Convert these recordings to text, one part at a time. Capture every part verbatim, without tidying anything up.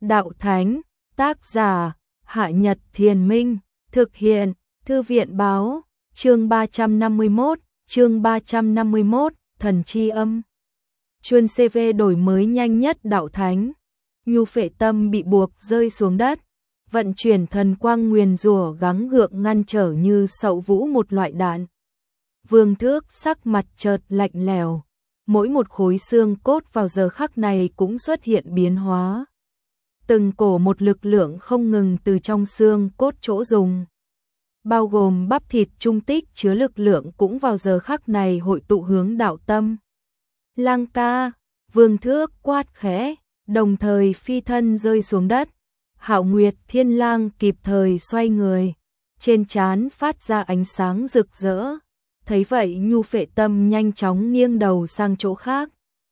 Đạo Thánh, tác giả, Hạ Nhật Thiền Minh, thực hiện, Thư viện báo, chương ba trăm năm mươi mốt, chương ba trăm năm mươi mốt, thần chi âm. Chuân xê vê đổi mới nhanh nhất Đạo Thánh. Nhu Phệ Tâm bị buộc rơi xuống đất, vận chuyển thần quang nguyền rủa gắng gượng ngăn trở như sậu vũ một loại đạn. Vương Thước sắc mặt chợt lạnh lẽo, mỗi một khối xương cốt vào giờ khắc này cũng xuất hiện biến hóa. Từng cổ một lực lượng không ngừng từ trong xương cốt chỗ dùng, bao gồm bắp thịt trung tích chứa lực lượng cũng vào giờ khắc này hội tụ hướng đạo tâm. Lang ca, Vương Thước quát khẽ, đồng thời phi thân rơi xuống đất. Hạo Nguyệt Thiên Lang kịp thời xoay người, trên trán phát ra ánh sáng rực rỡ. Thấy vậy Nhu Phệ Tâm nhanh chóng nghiêng đầu sang chỗ khác.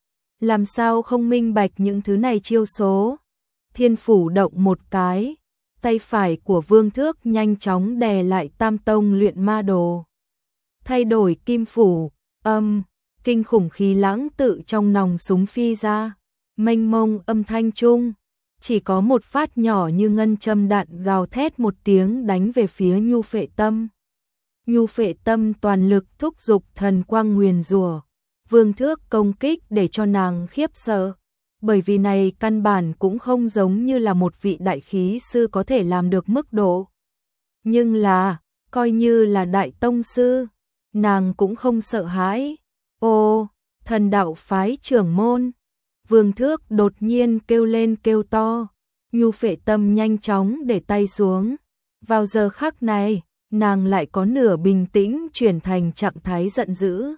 Làm sao không minh bạch những thứ này chiêu số? Thiên phủ động một cái, tay phải của Vương Thước nhanh chóng đè lại Tam Tông luyện ma đồ. Thay đổi kim phủ, âm, kinh khủng khí lãng tự trong nòng súng phi ra, mênh mông âm thanh chung. Chỉ có một phát nhỏ như ngân châm đạn gào thét một tiếng đánh về phía Nhu Phệ Tâm. Nhu Phệ Tâm toàn lực thúc giục thần quang nguyền rủa, Vương Thước công kích để cho nàng khiếp sợ, bởi vì này căn bản cũng không giống như là một vị đại khí sư có thể làm được mức độ. Nhưng là, coi như là đại tông sư, nàng cũng không sợ hãi. Ô, thần đạo phái trưởng môn! Vương Thước đột nhiên kêu lên kêu to, Nhu Phệ Tâm nhanh chóng để tay xuống. Vào giờ khắc này, nàng lại có nửa bình tĩnh chuyển thành trạng thái giận dữ.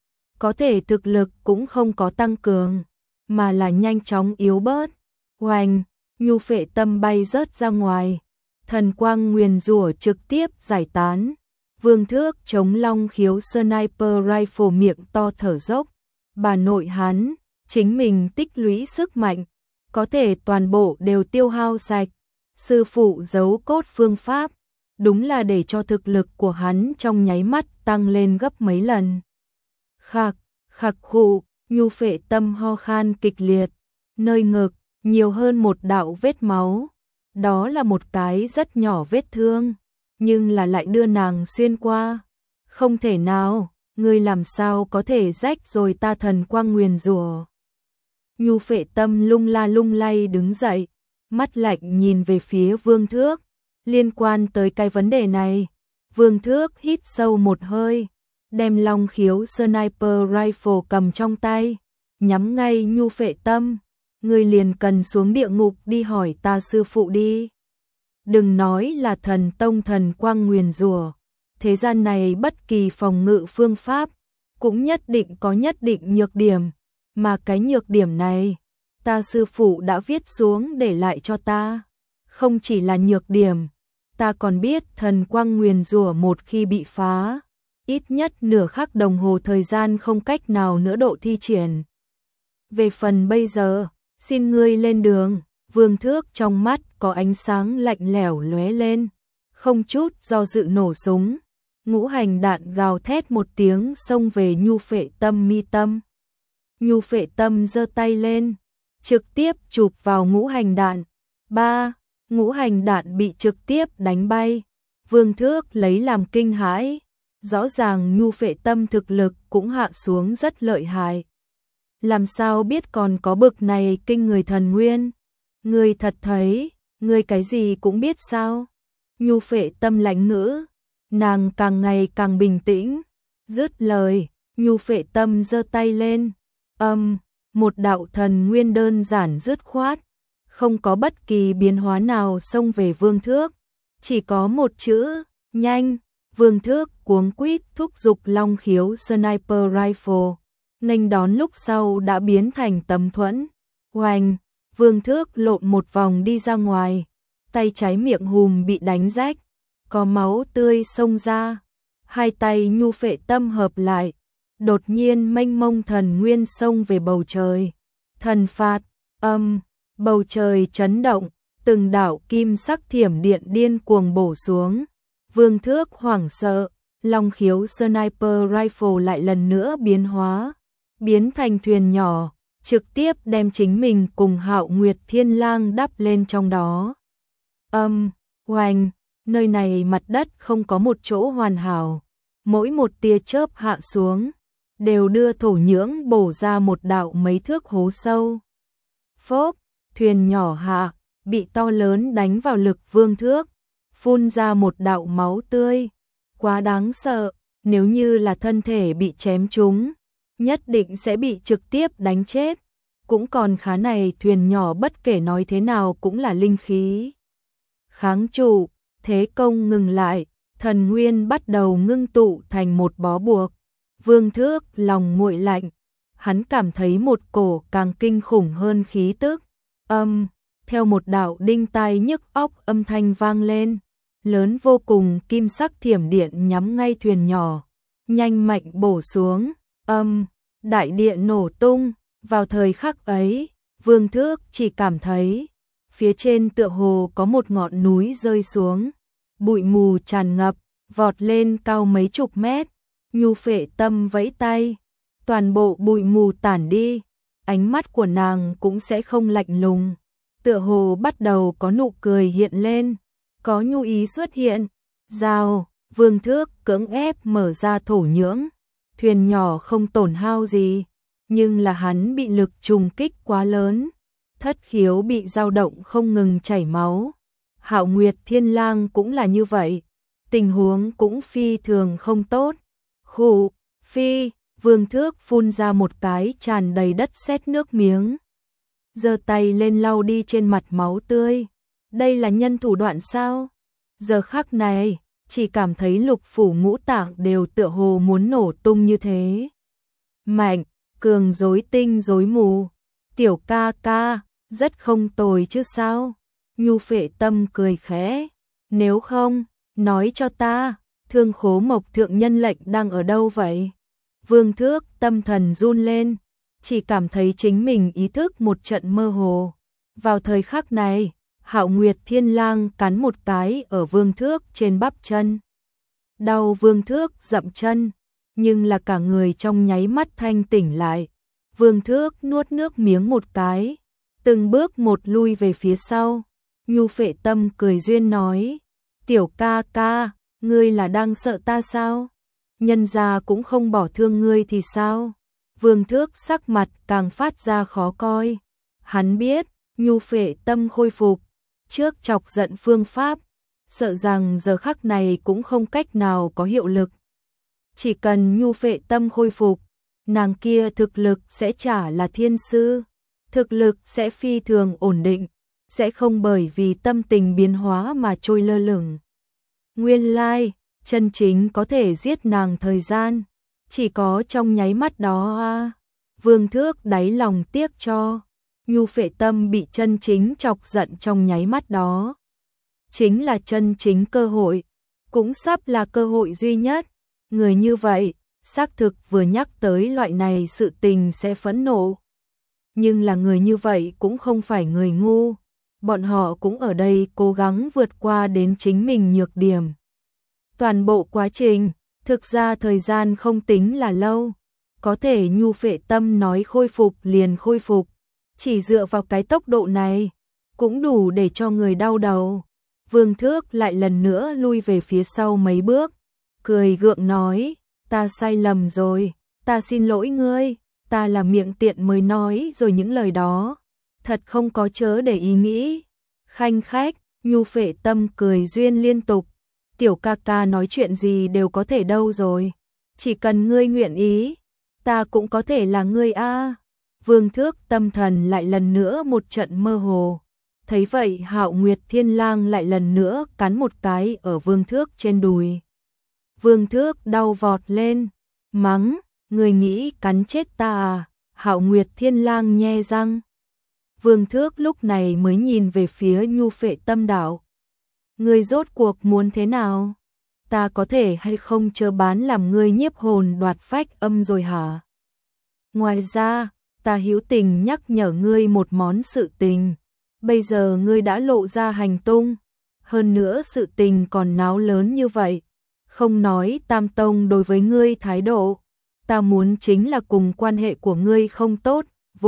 Có thể thực lực cũng không có tăng cường, mà là nhanh chóng yếu bớt. Oanh, Nhu Phệ Tâm bay rớt ra ngoài, thần quang nguyền rủa trực tiếp giải tán. Vương Thước chống long khiếu sniper rifle miệng to thở dốc, bà nội hắn, chính mình tích lũy sức mạnh, có thể toàn bộ đều tiêu hao sạch. Sư phụ giấu cốt phương pháp, đúng là để cho thực lực của hắn trong nháy mắt tăng lên gấp mấy lần. Khạc, khạc khụ, Nhu Phệ Tâm ho khan kịch liệt, nơi ngực, nhiều hơn một đạo vết máu. Đó là một cái rất nhỏ vết thương, nhưng là lại đưa nàng xuyên qua. Không thể nào, ngươi làm sao có thể rách rồi ta thần quang nguyền rủa. Nhu Phệ Tâm lung la lung lay đứng dậy, mắt lạnh nhìn về phía Vương Thước. Liên quan tới cái vấn đề này, Vương Thước hít sâu một hơi, đem long khiếu sniper rifle cầm trong tay, nhắm ngay Nhu Phệ Tâm. Ngươi liền cần xuống địa ngục đi hỏi ta sư phụ đi. Đừng nói là thần tông thần quang nguyền rủa, thế gian này bất kỳ phòng ngự phương pháp cũng nhất định có nhất định nhược điểm, mà cái nhược điểm này ta sư phụ đã viết xuống để lại cho ta. Không chỉ là nhược điểm, ta còn biết thần quang nguyền rủa một khi bị phá, ít nhất nửa khắc đồng hồ thời gian không cách nào nữa độ thi triển. Về phần bây giờ, xin ngươi lên đường. Vương Thước trong mắt có ánh sáng lạnh lẽo lóe lên, không chút do dự nổ súng. Ngũ hành đạn gào thét một tiếng xông về Nhu Phệ Tâm mi tâm. Nhu Phệ Tâm giơ tay lên, trực tiếp chụp vào ngũ hành đạn. Ba, ngũ hành đạn bị trực tiếp đánh bay. Vương Thước lấy làm kinh hãi, rõ ràng Nhu Phệ Tâm thực lực cũng hạ xuống rất lợi hại. Làm sao biết còn có bực này kinh người thần nguyên? Ngươi thật thấy, ngươi cái gì cũng biết sao? Nhu Phệ Tâm lãnh ngữ, nàng càng ngày càng bình tĩnh. Dứt lời, Nhu Phệ Tâm giơ tay lên, âm, một đạo thần nguyên đơn giản dứt khoát, không có bất kỳ biến hóa nào xông về Vương Thước, chỉ có một chữ, nhanh. Vương Thước cuống quýt thúc giục long khiếu sniper rifle, nghênh đón lúc sau đã biến thành tấm thuẫn. Oanh, Vương Thước lộn một vòng đi ra ngoài, tay trái miệng hùm bị đánh rách, có máu tươi xông ra. Hai tay Nhu Phệ Tâm hợp lại, đột nhiên mênh mông thần nguyên xông về bầu trời. Thần phạt, âm, bầu trời chấn động, từng đạo kim sắc thiểm điện điên cuồng bổ xuống. Vương Thước hoảng sợ, long khiếu sniper rifle lại lần nữa biến hóa, biến thành thuyền nhỏ, trực tiếp đem chính mình cùng Hạo Nguyệt Thiên Lang đắp lên trong đó. Âm, oanh, nơi này mặt đất không có một chỗ hoàn hảo, mỗi một tia chớp hạ xuống, đều đưa thổ nhưỡng bổ ra một đạo mấy thước hố sâu. Phốp, thuyền nhỏ hạ, bị to lớn đánh vào lực vương thước, phun ra một đạo máu tươi. Quá đáng sợ, nếu như là thân thể bị chém trúng, nhất định sẽ bị trực tiếp đánh chết. Cũng còn khá này thuyền nhỏ bất kể nói thế nào cũng là linh khí. Kháng trụ, thế công ngừng lại, thần nguyên bắt đầu ngưng tụ thành một bó buộc. Vương thước lòng nguội lạnh, hắn cảm thấy một cổ càng kinh khủng hơn khí tức. Âm, theo một đạo đinh tai nhức óc âm thanh vang lên, lớn vô cùng kim sắc thiểm điện nhắm ngay thuyền nhỏ, nhanh mạnh bổ xuống. Âm, đại địa nổ tung. Vào thời khắc ấy, Vương Thước chỉ cảm thấy phía trên tựa hồ có một ngọn núi rơi xuống, bụi mù tràn ngập, vọt lên cao mấy chục mét. Nhu Phệ Tâm vẫy tay, toàn bộ bụi mù tản đi, ánh mắt của nàng cũng sẽ không lạnh lùng, tựa hồ bắt đầu có nụ cười hiện lên, có nhu ý xuất hiện. Rào, Vương Thước cưỡng ép mở ra thổ nhưỡng, thuyền nhỏ không tổn hao gì, nhưng là hắn bị lực trùng kích quá lớn, thất khiếu bị dao động không ngừng chảy máu. Hạo Nguyệt Thiên Lang cũng là như vậy, tình huống cũng phi thường không tốt. Khụ, phi, Vương Thước phun ra một cái tràn đầy đất sét nước miếng, giơ tay lên lau đi trên mặt máu tươi. Đây là nhân thủ đoạn sao? Giờ khắc này, chỉ cảm thấy lục phủ ngũ tạng đều tựa hồ muốn nổ tung như thế. Mạnh, cường rối tinh rối mù, tiểu ca ca, rất không tồi chứ sao? Nhu Phệ Tâm cười khẽ, nếu không, nói cho ta, Thương Khố Mộc thượng nhân lệnh đang ở đâu vậy? Vương Thước tâm thần run lên, chỉ cảm thấy chính mình ý thức một trận mơ hồ. Vào thời khắc này, Hạo Nguyệt Thiên Lang cắn một cái ở Vương Thước trên bắp chân. Đau Vương Thước dậm chân, nhưng là cả người trong nháy mắt thanh tỉnh lại. Vương Thước nuốt nước miếng một cái, từng bước một lui về phía sau. Nhu Phệ Tâm cười duyên nói, tiểu ca ca, ngươi là đang sợ ta sao? Nhân gia cũng không bỏ thương ngươi thì sao? Vương Thước sắc mặt càng phát ra khó coi. Hắn biết, Nhu Phệ Tâm khôi phục trước chọc giận phương pháp, sợ rằng giờ khắc này cũng không cách nào có hiệu lực. Chỉ cần Nhu Phệ Tâm khôi phục, nàng kia thực lực sẽ trả là thiên sư, thực lực sẽ phi thường ổn định, sẽ không bởi vì tâm tình biến hóa mà trôi lơ lửng. Nguyên lai, chân chính có thể giết nàng thời gian, chỉ có trong nháy mắt đó a. Vương Thước đáy lòng tiếc cho, Nhu Phệ Tâm bị chân chính chọc giận trong nháy mắt đó. Chính là chân chính cơ hội, cũng sắp là cơ hội duy nhất. Người như vậy, xác thực vừa nhắc tới loại này sự tình sẽ phẫn nộ. Nhưng là người như vậy cũng không phải người ngu, bọn họ cũng ở đây cố gắng vượt qua đến chính mình nhược điểm. Toàn bộ quá trình, thực ra thời gian không tính là lâu, có thể Nhu Phệ Tâm nói khôi phục liền khôi phục, chỉ dựa vào cái tốc độ này, cũng đủ để cho người đau đầu. Vương Thước lại lần nữa lui về phía sau mấy bước, cười gượng nói, ta sai lầm rồi, ta xin lỗi ngươi, ta là miệng tiện mới nói rồi những lời đó, thật không có chớ để ý nghĩ. Khanh khách, Nhu Phệ Tâm cười duyên liên tục, tiểu ca ca nói chuyện gì đều có thể đâu rồi, chỉ cần ngươi nguyện ý, ta cũng có thể là ngươi a. Vương Thước tâm thần lại lần nữa một trận mơ hồ. Thấy vậy Hạo Nguyệt Thiên Lang lại lần nữa cắn một cái ở Vương Thước trên đùi. Vương Thước đau vọt lên, mắng, người nghĩ cắn chết ta à? Hạo Nguyệt Thiên Lang nhe răng. Vương Thước lúc này mới nhìn về phía Nhu Phệ Tâm đạo. Ngươi rốt cuộc muốn thế nào? Ta có thể hay không chớ bán làm ngươi nhiếp hồn đoạt phách âm rồi hả? Ngoài ra, ta hữu tình nhắc nhở ngươi một món sự tình. Bây giờ ngươi đã lộ ra hành tung, hơn nữa sự tình còn náo lớn như vậy, không nói Tam Tông đối với ngươi thái độ, ta muốn chính là cùng quan hệ của ngươi không tốt, vô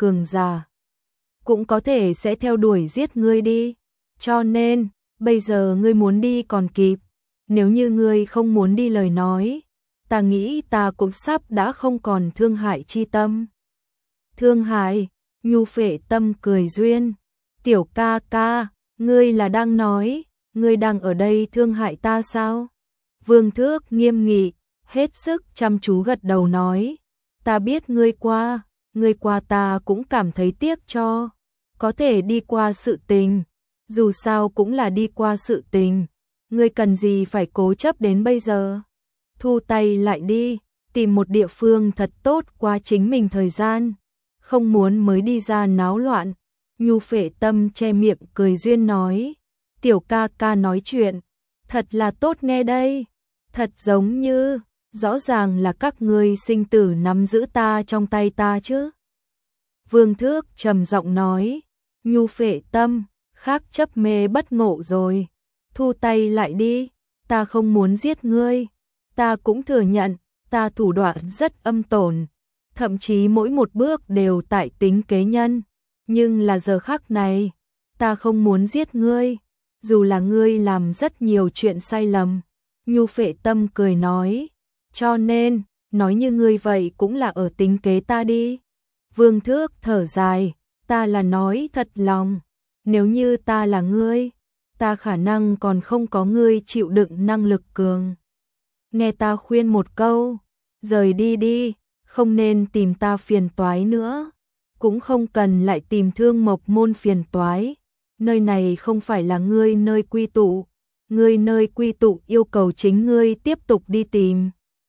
cường giả cũng có thể sẽ theo đuổi giết ngươi đi. Cho nên, bây giờ ngươi muốn đi còn kịp. Nếu như ngươi không muốn đi lời nói, ta nghĩ ta cũng sắp đã không còn thương hại chi tâm. Thương hại, Nhu Phệ Tâm cười duyên. Tiểu ca ca, ngươi là đang nói, ngươi đang ở đây thương hại ta sao? Vương Thước nghiêm nghị, hết sức chăm chú gật đầu nói. Ta biết ngươi qua, ngươi qua ta cũng cảm thấy tiếc cho. Có thể đi qua sự tình, dù sao cũng là đi qua sự tình. Ngươi cần gì phải cố chấp đến bây giờ? Thu tay lại đi, tìm một địa phương thật tốt qua chính mình thời gian. Không muốn mới đi ra náo loạn. Nhu Phệ Tâm che miệng cười duyên nói. Tiểu ca ca nói chuyện, thật là tốt nghe đây. Thật giống như, rõ ràng là các ngươi sinh tử nắm giữ ta trong tay ta chứ. Vương Thước trầm giọng nói. Nhu Phệ Tâm, khác chấp mê bất ngộ rồi. Thu tay lại đi, ta không muốn giết ngươi. Ta cũng thừa nhận, ta thủ đoạn rất âm tổn. Thậm chí mỗi một bước đều tại tính kế nhân. Nhưng là giờ khắc này, ta không muốn giết ngươi. Dù là ngươi làm rất nhiều chuyện sai lầm. Nhu Phệ Tâm cười nói. Cho nên, nói như ngươi vậy cũng là ở tính kế ta đi. Vương Thước thở dài. Ta là nói thật lòng. Nếu như ta là ngươi, ta khả năng còn không có ngươi chịu đựng năng lực cường. Nghe ta khuyên một câu, rời đi đi, không nên tìm ta phiền toái nữa. Cũng không cần lại tìm Thương Mộc Môn phiền toái. Nơi này không phải là ngươi nơi quy tụ. Ngươi nơi quy tụ yêu cầu chính ngươi tiếp tục đi tìm.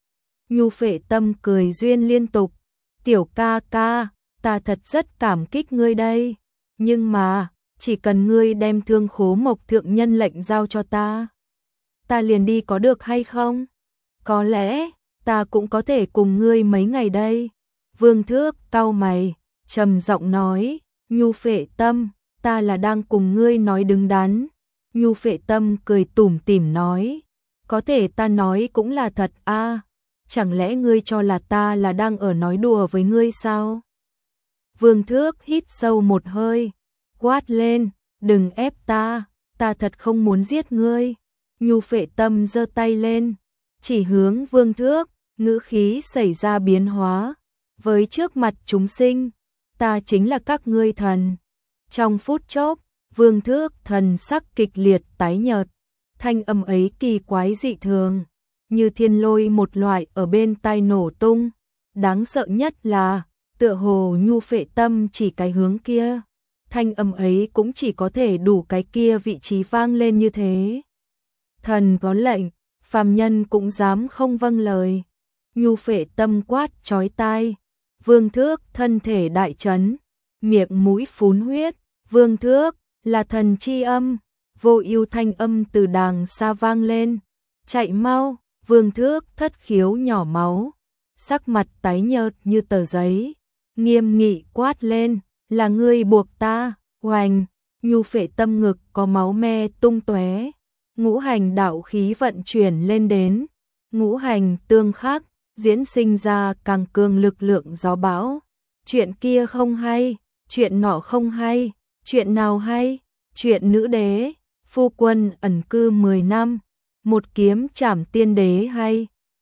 Nhu Phệ Tâm cười duyên liên tục. Tiểu ca ca, ta thật rất cảm kích ngươi đây. Nhưng mà, chỉ cần ngươi đem Thương Khố Mộc thượng nhân lệnh giao cho ta, ta liền đi có được hay không? Có lẽ, ta cũng có thể cùng ngươi mấy ngày đây. Vương Thước cau mày, trầm giọng nói. Nhu Phệ Tâm, ta là đang cùng ngươi nói đứng đắn. Nhu Phệ Tâm cười tủm tỉm nói. Có thể ta nói cũng là thật a. À, chẳng lẽ ngươi cho là ta là đang ở nói đùa với ngươi sao? Vương Thước hít sâu một hơi, quát lên, đừng ép ta, ta thật không muốn giết ngươi. Nhu Phệ Tâm giơ tay lên, chỉ hướng Vương Thước, ngữ khí xảy ra biến hóa. Với trước mặt chúng sinh, ta chính là các ngươi thần. Trong phút chốc, Vương Thước thần sắc kịch liệt tái nhợt, thanh âm ấy kỳ quái dị thường, như thiên lôi một loại ở bên tai nổ tung. Đáng sợ nhất là, tựa hồ Nhu Phệ Tâm chỉ cái hướng kia, thanh âm ấy cũng chỉ có thể đủ cái kia vị trí vang lên như thế. Thần có lệnh, phàm nhân cũng dám không vâng lời. Nhu Phệ Tâm quát chói tai. Vương Thước thân thể đại chấn, miệng mũi phún huyết. Vương Thước là thần chi âm, vô ưu thanh âm từ đàng xa vang lên. Chạy mau! Vương Thước thất khiếu nhỏ máu, sắc mặt tái nhợt như tờ giấy, nghiêm nghị quát lên, là ngươi buộc ta. Oành! Nhu Phệ Tâm ngực có máu me tung tóe, ngũ hành đạo khí vận chuyển lên đến, ngũ hành tương khắc, diễn sinh ra càng cường lực lượng gió bão. Chuyện kia không hay, chuyện nọ không hay, chuyện nào hay? Chuyện nữ đế, phu quân ẩn cư mười năm, một kiếm trảm tiên đế hay?